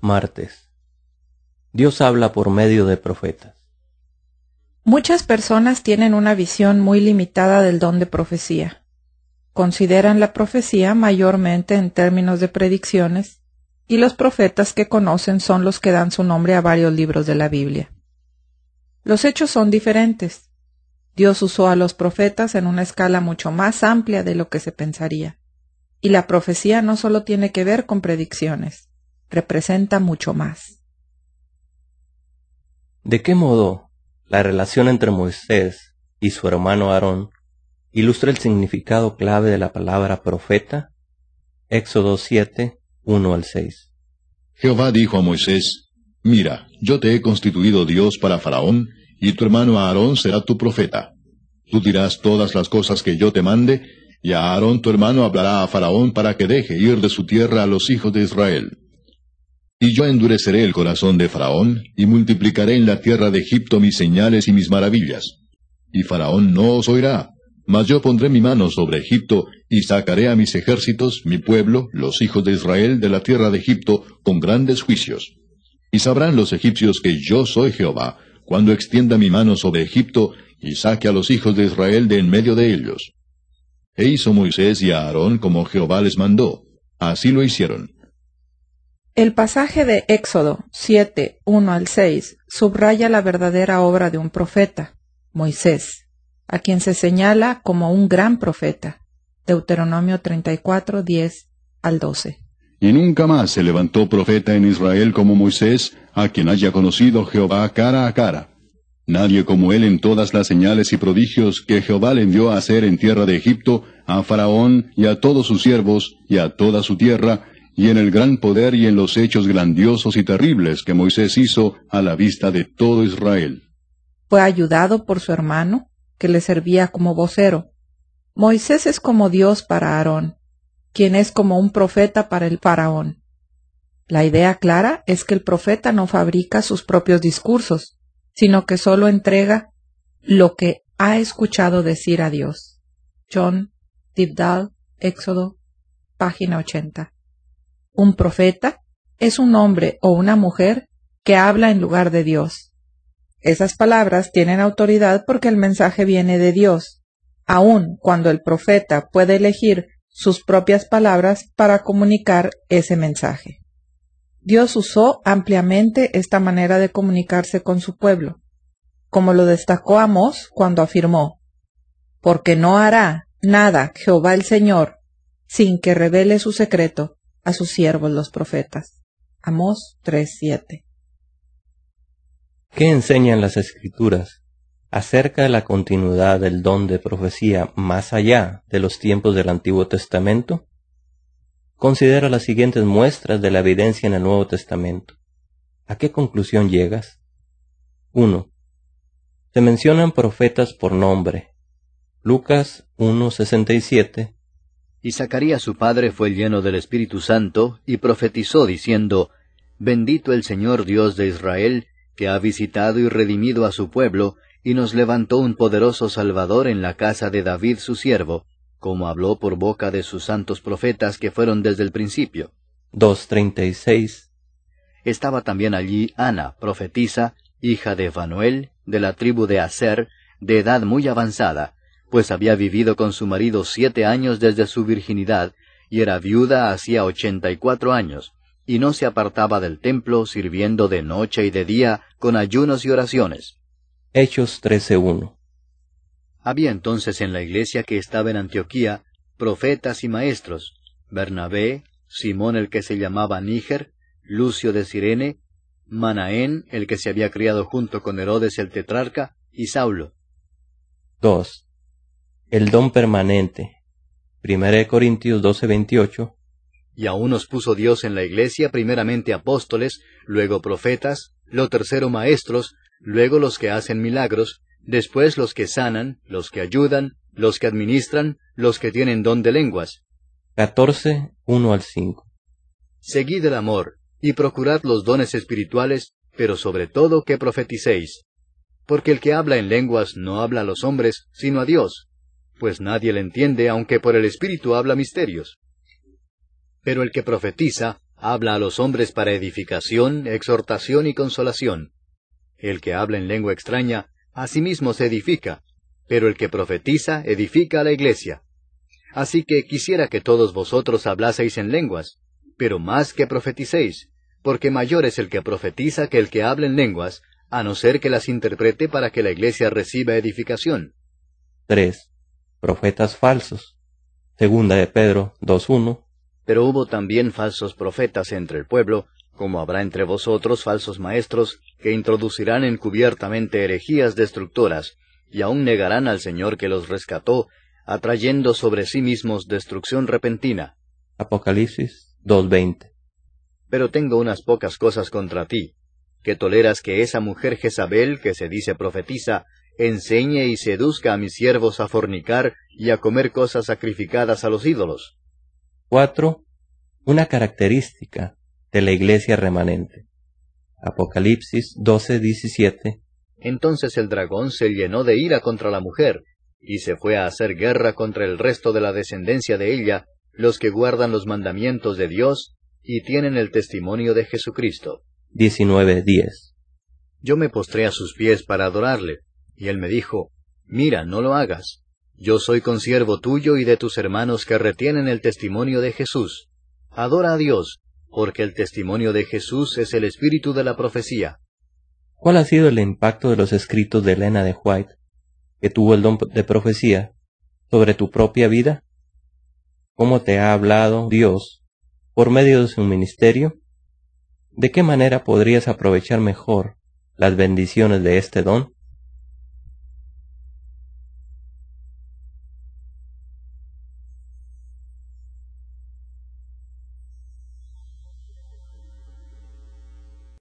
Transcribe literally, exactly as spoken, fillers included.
Martes. Dios habla por medio de profetas. Muchas personas tienen una visión muy limitada del don de profecía. Consideran la profecía mayormente en términos de predicciones, y los profetas que conocen son los que dan su nombre a varios libros de la Biblia. Los hechos son diferentes. Dios usó a los profetas en una escala mucho más amplia de lo que se pensaría. Y la profecía no solo tiene que ver con predicciones, representa mucho más. ¿De qué modo la relación entre Moisés y su hermano Aarón ilustra el significado clave de la palabra profeta? Éxodo siete, uno al seis. Jehová dijo a Moisés: Mira, yo te he constituido Dios para Faraón, y tu hermano Aarón será tu profeta. Tú dirás todas las cosas que yo te mande, y a Aarón tu hermano hablará a Faraón para que deje ir de su tierra a los hijos de Israel. Y yo endureceré el corazón de Faraón, y multiplicaré en la tierra de Egipto mis señales y mis maravillas. Y Faraón no os oirá, mas yo pondré mi mano sobre Egipto, y sacaré a mis ejércitos, mi pueblo, los hijos de Israel, de la tierra de Egipto, con grandes juicios. Y sabrán los egipcios que yo soy Jehová, cuando extienda mi mano sobre Egipto, y saque a los hijos de Israel de en medio de ellos. E hizo Moisés y a Aarón como Jehová les mandó. Así lo hicieron. El pasaje de Éxodo siete, uno al seis subraya la verdadera obra de un profeta, Moisés, a quien se señala como un gran profeta. Deuteronomio treinta y cuatro, diez al doce. Y nunca más se levantó profeta en Israel como Moisés, a quien haya conocido Jehová cara a cara. Nadie como él en todas las señales y prodigios que Jehová le envió a hacer en tierra de Egipto, a Faraón y a todos sus siervos, y a toda su tierra, y en el gran poder y en los hechos grandiosos y terribles que Moisés hizo a la vista de todo Israel. Fue ayudado por su hermano, que le servía como vocero. Moisés es como Dios para Aarón, quien es como un profeta para el faraón. La idea clara es que el profeta no fabrica sus propios discursos, sino que solo entrega lo que ha escuchado decir a Dios. John Tyndall, Éxodo, página ochenta. Un profeta es un hombre o una mujer que habla en lugar de Dios. Esas palabras tienen autoridad porque el mensaje viene de Dios, aun cuando el profeta puede elegir sus propias palabras para comunicar ese mensaje. Dios usó ampliamente esta manera de comunicarse con su pueblo, como lo destacó Amós cuando afirmó: «Porque no hará nada Jehová el Señor sin que revele su secreto a sus siervos los profetas». Amós tres, siete. ¿Qué enseñan las Escrituras acerca de la continuidad del don de profecía más allá de los tiempos del Antiguo Testamento? Considera las siguientes muestras de la evidencia en el Nuevo Testamento. ¿A qué conclusión llegas? uno. Se mencionan profetas por nombre. Lucas uno, sesenta y siete. Y Zacarías su padre fue lleno del Espíritu Santo, y profetizó diciendo: Bendito el Señor Dios de Israel, que ha visitado y redimido a su pueblo, y nos levantó un poderoso Salvador en la casa de David su siervo, como habló por boca de sus santos profetas que fueron desde el principio. dos treinta y seis. Estaba también allí Ana, profetisa, hija de Fanuel, de la tribu de Aser, de edad muy avanzada, pues había vivido con su marido siete años desde su virginidad, y era viuda hacía ochenta y cuatro años, y no se apartaba del templo, sirviendo de noche y de día, con ayunos y oraciones. Hechos trece uno. Había entonces en la iglesia que estaba en Antioquía profetas y maestros: Bernabé, Simón el que se llamaba Níger, Lucio de Cirene, Manaén el que se había criado junto con Herodes el tetrarca, y Saulo. dos. El don permanente. primera de Corintios doce veintiocho. Y aún nos puso Dios en la iglesia primeramente apóstoles, luego profetas, lo tercero maestros, luego los que hacen milagros, después los que sanan, los que ayudan, los que administran, los que tienen don de lenguas. catorce, uno al cinco. Seguid el amor, y procurad los dones espirituales, pero sobre todo que profeticéis. Porque el que habla en lenguas no habla a los hombres, sino a Dios, pues nadie le entiende, aunque por el Espíritu habla misterios. Pero el que profetiza, habla a los hombres para edificación, exhortación y consolación. El que habla en lengua extraña, a sí mismo se edifica, pero el que profetiza edifica a la iglesia. Así que quisiera que todos vosotros hablaseis en lenguas, pero más que profeticéis, porque mayor es el que profetiza que el que habla en lenguas, a no ser que las interprete para que la iglesia reciba edificación. tres. Profetas falsos. Segunda de Pedro dos uno. Pero hubo también falsos profetas entre el pueblo, como habrá entre vosotros falsos maestros, que introducirán encubiertamente herejías destructoras, y aún negarán al Señor que los rescató, atrayendo sobre sí mismos destrucción repentina. Apocalipsis dos veinte. Pero tengo unas pocas cosas contra ti, que toleras que esa mujer Jezabel, que se dice profetiza, enseñe y seduzca a mis siervos a fornicar y a comer cosas sacrificadas a los ídolos. cuatro. Una característica de la iglesia remanente. Apocalipsis doce diecisiete. Entonces el dragón se llenó de ira contra la mujer, y se fue a hacer guerra contra el resto de la descendencia de ella, los que guardan los mandamientos de Dios, y tienen el testimonio de Jesucristo. diecinueve diez. Yo me postré a sus pies para adorarle, y él me dijo, mira, no lo hagas. Yo soy consiervo tuyo y de tus hermanos que retienen el testimonio de Jesús. Adora a Dios, porque el testimonio de Jesús es el espíritu de la profecía. ¿Cuál ha sido el impacto de los escritos de Elena de White, que tuvo el don de profecía, sobre tu propia vida? ¿Cómo te ha hablado Dios por medio de su ministerio? ¿De qué manera podrías aprovechar mejor las bendiciones de este don?